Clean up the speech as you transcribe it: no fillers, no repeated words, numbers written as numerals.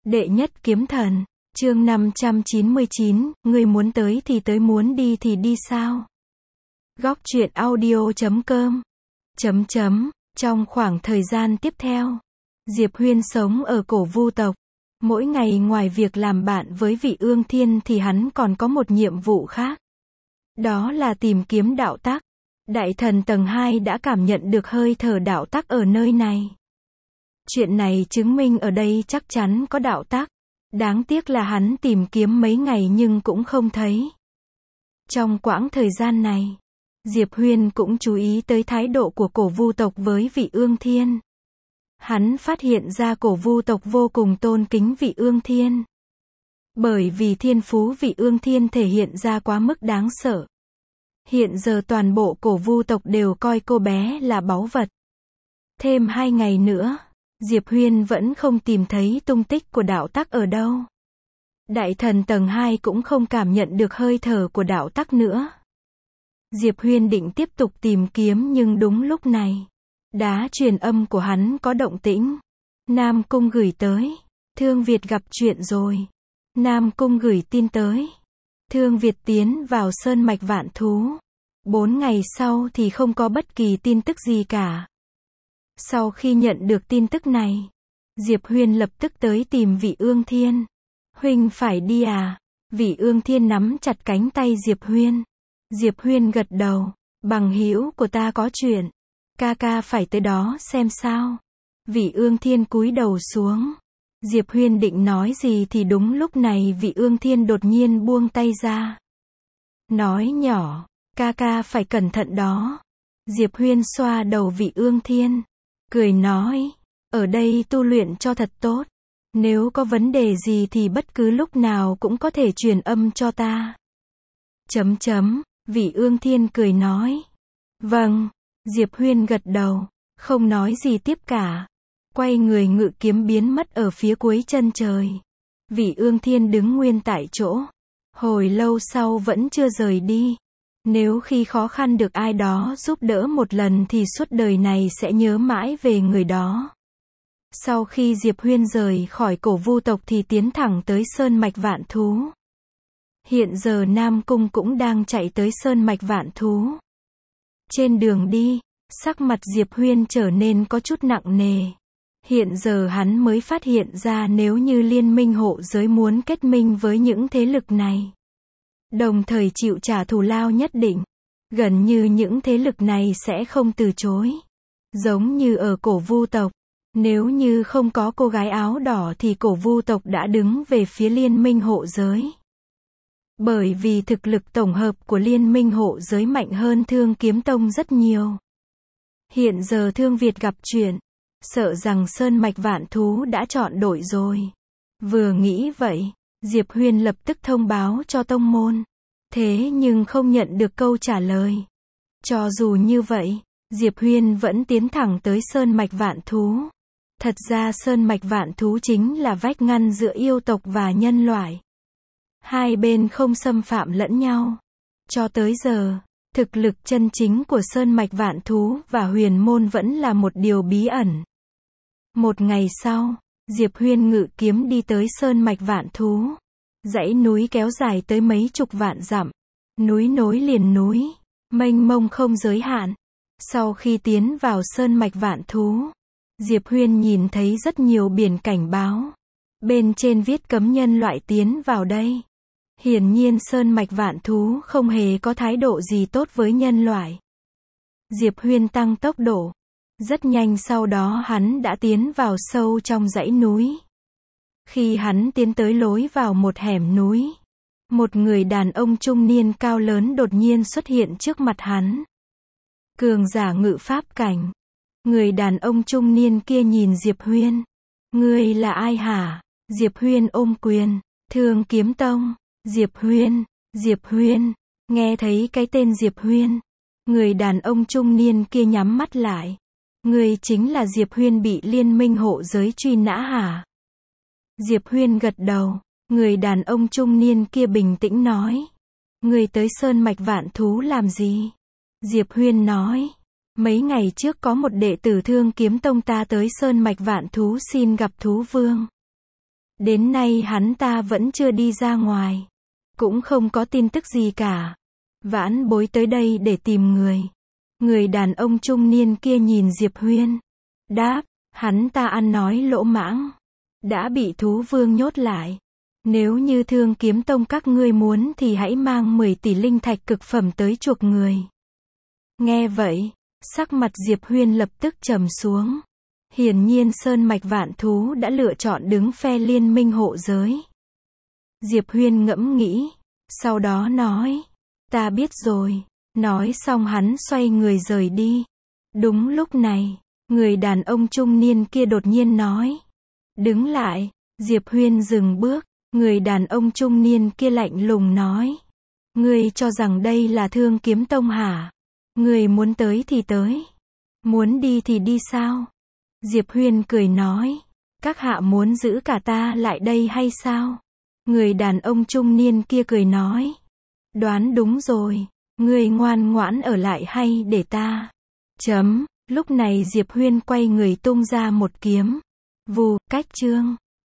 Đệ nhất kiếm thần, chương 599, ngươi muốn tới thì tới, muốn đi thì đi sao? Góc truyện audio.com. Trong khoảng thời gian tiếp theo, Diệp Huyên sống ở Cổ Vu tộc. Mỗi ngày ngoài việc làm bạn với Vị Ương Thiên thì hắn còn có một nhiệm vụ khác. Đó là tìm kiếm đạo tắc. Đại thần tầng 2 đã cảm nhận được hơi thở đạo tắc ở nơi này. Chuyện này chứng minh ở đây chắc chắn có đạo tắc. Đáng tiếc là hắn tìm kiếm mấy ngày nhưng cũng không thấy. Trong quãng thời gian này, Diệp Huyên cũng chú ý tới thái độ của Cổ Vu tộc với Vị Ương Thiên. Hắn phát hiện ra Cổ Vu tộc vô cùng tôn kính Vị Ương Thiên. Bởi vì thiên phú Vị Ương Thiên thể hiện ra quá mức đáng sợ. Hiện giờ toàn bộ Cổ Vu tộc đều coi cô bé là báu vật. Thêm 2 ngày nữa, Diệp Huyên vẫn không tìm thấy tung tích của đạo tắc ở đâu. Đại thần tầng 2 cũng không cảm nhận được hơi thở của đạo tắc nữa. Diệp Huyên định tiếp tục tìm kiếm nhưng đúng lúc này, đá truyền âm của hắn có động tĩnh. Nam Cung gửi tới. Thương Việt gặp chuyện rồi. Nam Cung gửi tin tới. Thương Việt tiến vào sơn mạch vạn thú. 4 ngày sau thì không có bất kỳ tin tức gì cả. Sau khi nhận được tin tức này, Diệp Huyên lập tức tới tìm Vị Ương Thiên. Huynh phải đi à? Vị Ương Thiên nắm chặt cánh tay Diệp Huyên. Diệp Huyên gật đầu. Bằng hữu của ta có chuyện. Ca ca phải tới đó xem sao. Vị Ương Thiên cúi đầu xuống. Diệp Huyên định nói gì thì đúng lúc này Vị Ương Thiên đột nhiên buông tay ra. Nói nhỏ, ca ca phải cẩn thận đó. Diệp Huyên xoa đầu Vị Ương Thiên. Cười nói, ở đây tu luyện cho thật tốt. Nếu có vấn đề gì thì bất cứ lúc nào cũng có thể truyền âm cho ta. Vị Ương Thiên cười nói. Vâng. Diệp Huyên gật đầu, không nói gì tiếp cả. Quay người ngự kiếm biến mất ở phía cuối chân trời. Vị Ương Thiên đứng nguyên tại chỗ. Hồi lâu sau vẫn chưa rời đi. Nếu khi khó khăn được ai đó giúp đỡ một lần thì suốt đời này sẽ nhớ mãi về người đó. Sau khi Diệp Huyên rời khỏi Cổ Vu tộc thì tiến thẳng tới sơn mạch vạn thú. Hiện giờ Nam Cung cũng đang chạy tới sơn mạch vạn thú. Trên đường đi, sắc mặt Diệp Huyên trở nên có chút nặng nề. Hiện giờ hắn mới phát hiện ra nếu như liên minh hộ giới muốn kết minh với những thế lực này, đồng thời chịu trả thù lao nhất định, gần như những thế lực này sẽ không từ chối. Giống như ở Cổ Vu tộc, nếu như không có cô gái áo đỏ thì Cổ Vu tộc đã đứng về phía liên minh hộ giới. Bởi vì thực lực tổng hợp của liên minh hộ giới mạnh hơn Thương Kiếm Tông rất nhiều. Hiện giờ Thương Việt gặp chuyện, sợ rằng sơn mạch vạn thú đã chọn đội rồi. Vừa nghĩ vậy, Diệp Huyên lập tức thông báo cho tông môn. Thế nhưng không nhận được câu trả lời. Cho dù như vậy, Diệp Huyên vẫn tiến thẳng tới sơn mạch vạn thú. Thật ra sơn mạch vạn thú chính là vách ngăn giữa yêu tộc và nhân loại. Hai bên không xâm phạm lẫn nhau. Cho tới giờ, thực lực chân chính của sơn mạch vạn thú và huyền môn vẫn là một điều bí ẩn. Một ngày sau, Diệp Huyên ngự kiếm đi tới sơn mạch vạn thú. Dãy núi kéo dài tới mấy chục vạn dặm. Núi nối liền núi, mênh mông không giới hạn. Sau khi tiến vào sơn mạch vạn thú, Diệp Huyên nhìn thấy rất nhiều biển cảnh báo. Bên trên viết cấm nhân loại tiến vào đây. Hiển nhiên sơn mạch vạn thú không hề có thái độ gì tốt với nhân loại. Diệp Huyên tăng tốc độ. Rất nhanh sau đó hắn đã tiến vào sâu trong dãy núi. Khi hắn tiến tới lối vào một hẻm núi, một người đàn ông trung niên cao lớn đột nhiên xuất hiện trước mặt hắn. Cường giả ngự pháp cảnh. Người đàn ông trung niên kia nhìn Diệp Huyên. Ngươi là ai hả? Diệp Huyên ôm quyền. Thương Kiếm Tông. Diệp Huyên. Nghe thấy cái tên Diệp Huyên, người đàn ông trung niên kia nhắm mắt lại. Ngươi chính là Diệp Huyên bị liên minh hộ giới truy nã hả? Diệp Huyên gật đầu. Người đàn ông trung niên kia bình tĩnh nói. Ngươi tới sơn mạch vạn thú làm gì? Diệp Huyên nói. Mấy ngày trước có một đệ tử Thương Kiếm Tông ta tới sơn mạch vạn thú xin gặp thú vương. Đến nay hắn ta vẫn chưa đi ra ngoài. Cũng không có tin tức gì cả. Vãn Bối tới đây để tìm người. Người đàn ông trung niên kia nhìn Diệp Huyên. Đáp, hắn ta ăn nói lỗ mãng. Đã bị thú vương nhốt lại. Nếu như Thương Kiếm Tông các ngươi muốn thì hãy mang 10 tỷ linh thạch cực phẩm tới chuộc người. Nghe vậy, sắc mặt Diệp Huyên lập tức trầm xuống. Hiển nhiên Sơn Mạch Vạn Thú đã lựa chọn đứng phe liên minh hộ giới. Diệp Huyên ngẫm nghĩ, sau đó nói, ta biết rồi. Nói xong hắn xoay người rời đi. Đúng lúc này, người đàn ông trung niên kia đột nhiên nói, đứng lại. Diệp Huyên dừng bước, người đàn ông trung niên kia lạnh lùng nói, ngươi cho rằng đây là Thương Kiếm Tông hả? Ngươi muốn tới thì tới, muốn đi thì đi sao? Diệp Huyên cười nói, các hạ muốn giữ cả ta lại đây hay sao? Người đàn ông trung niên kia cười nói, đoán đúng rồi, ngươi ngoan ngoãn ở lại hay để ta? Lúc này Diệp Huyên quay người tung ra một kiếm. Vù, cách chương.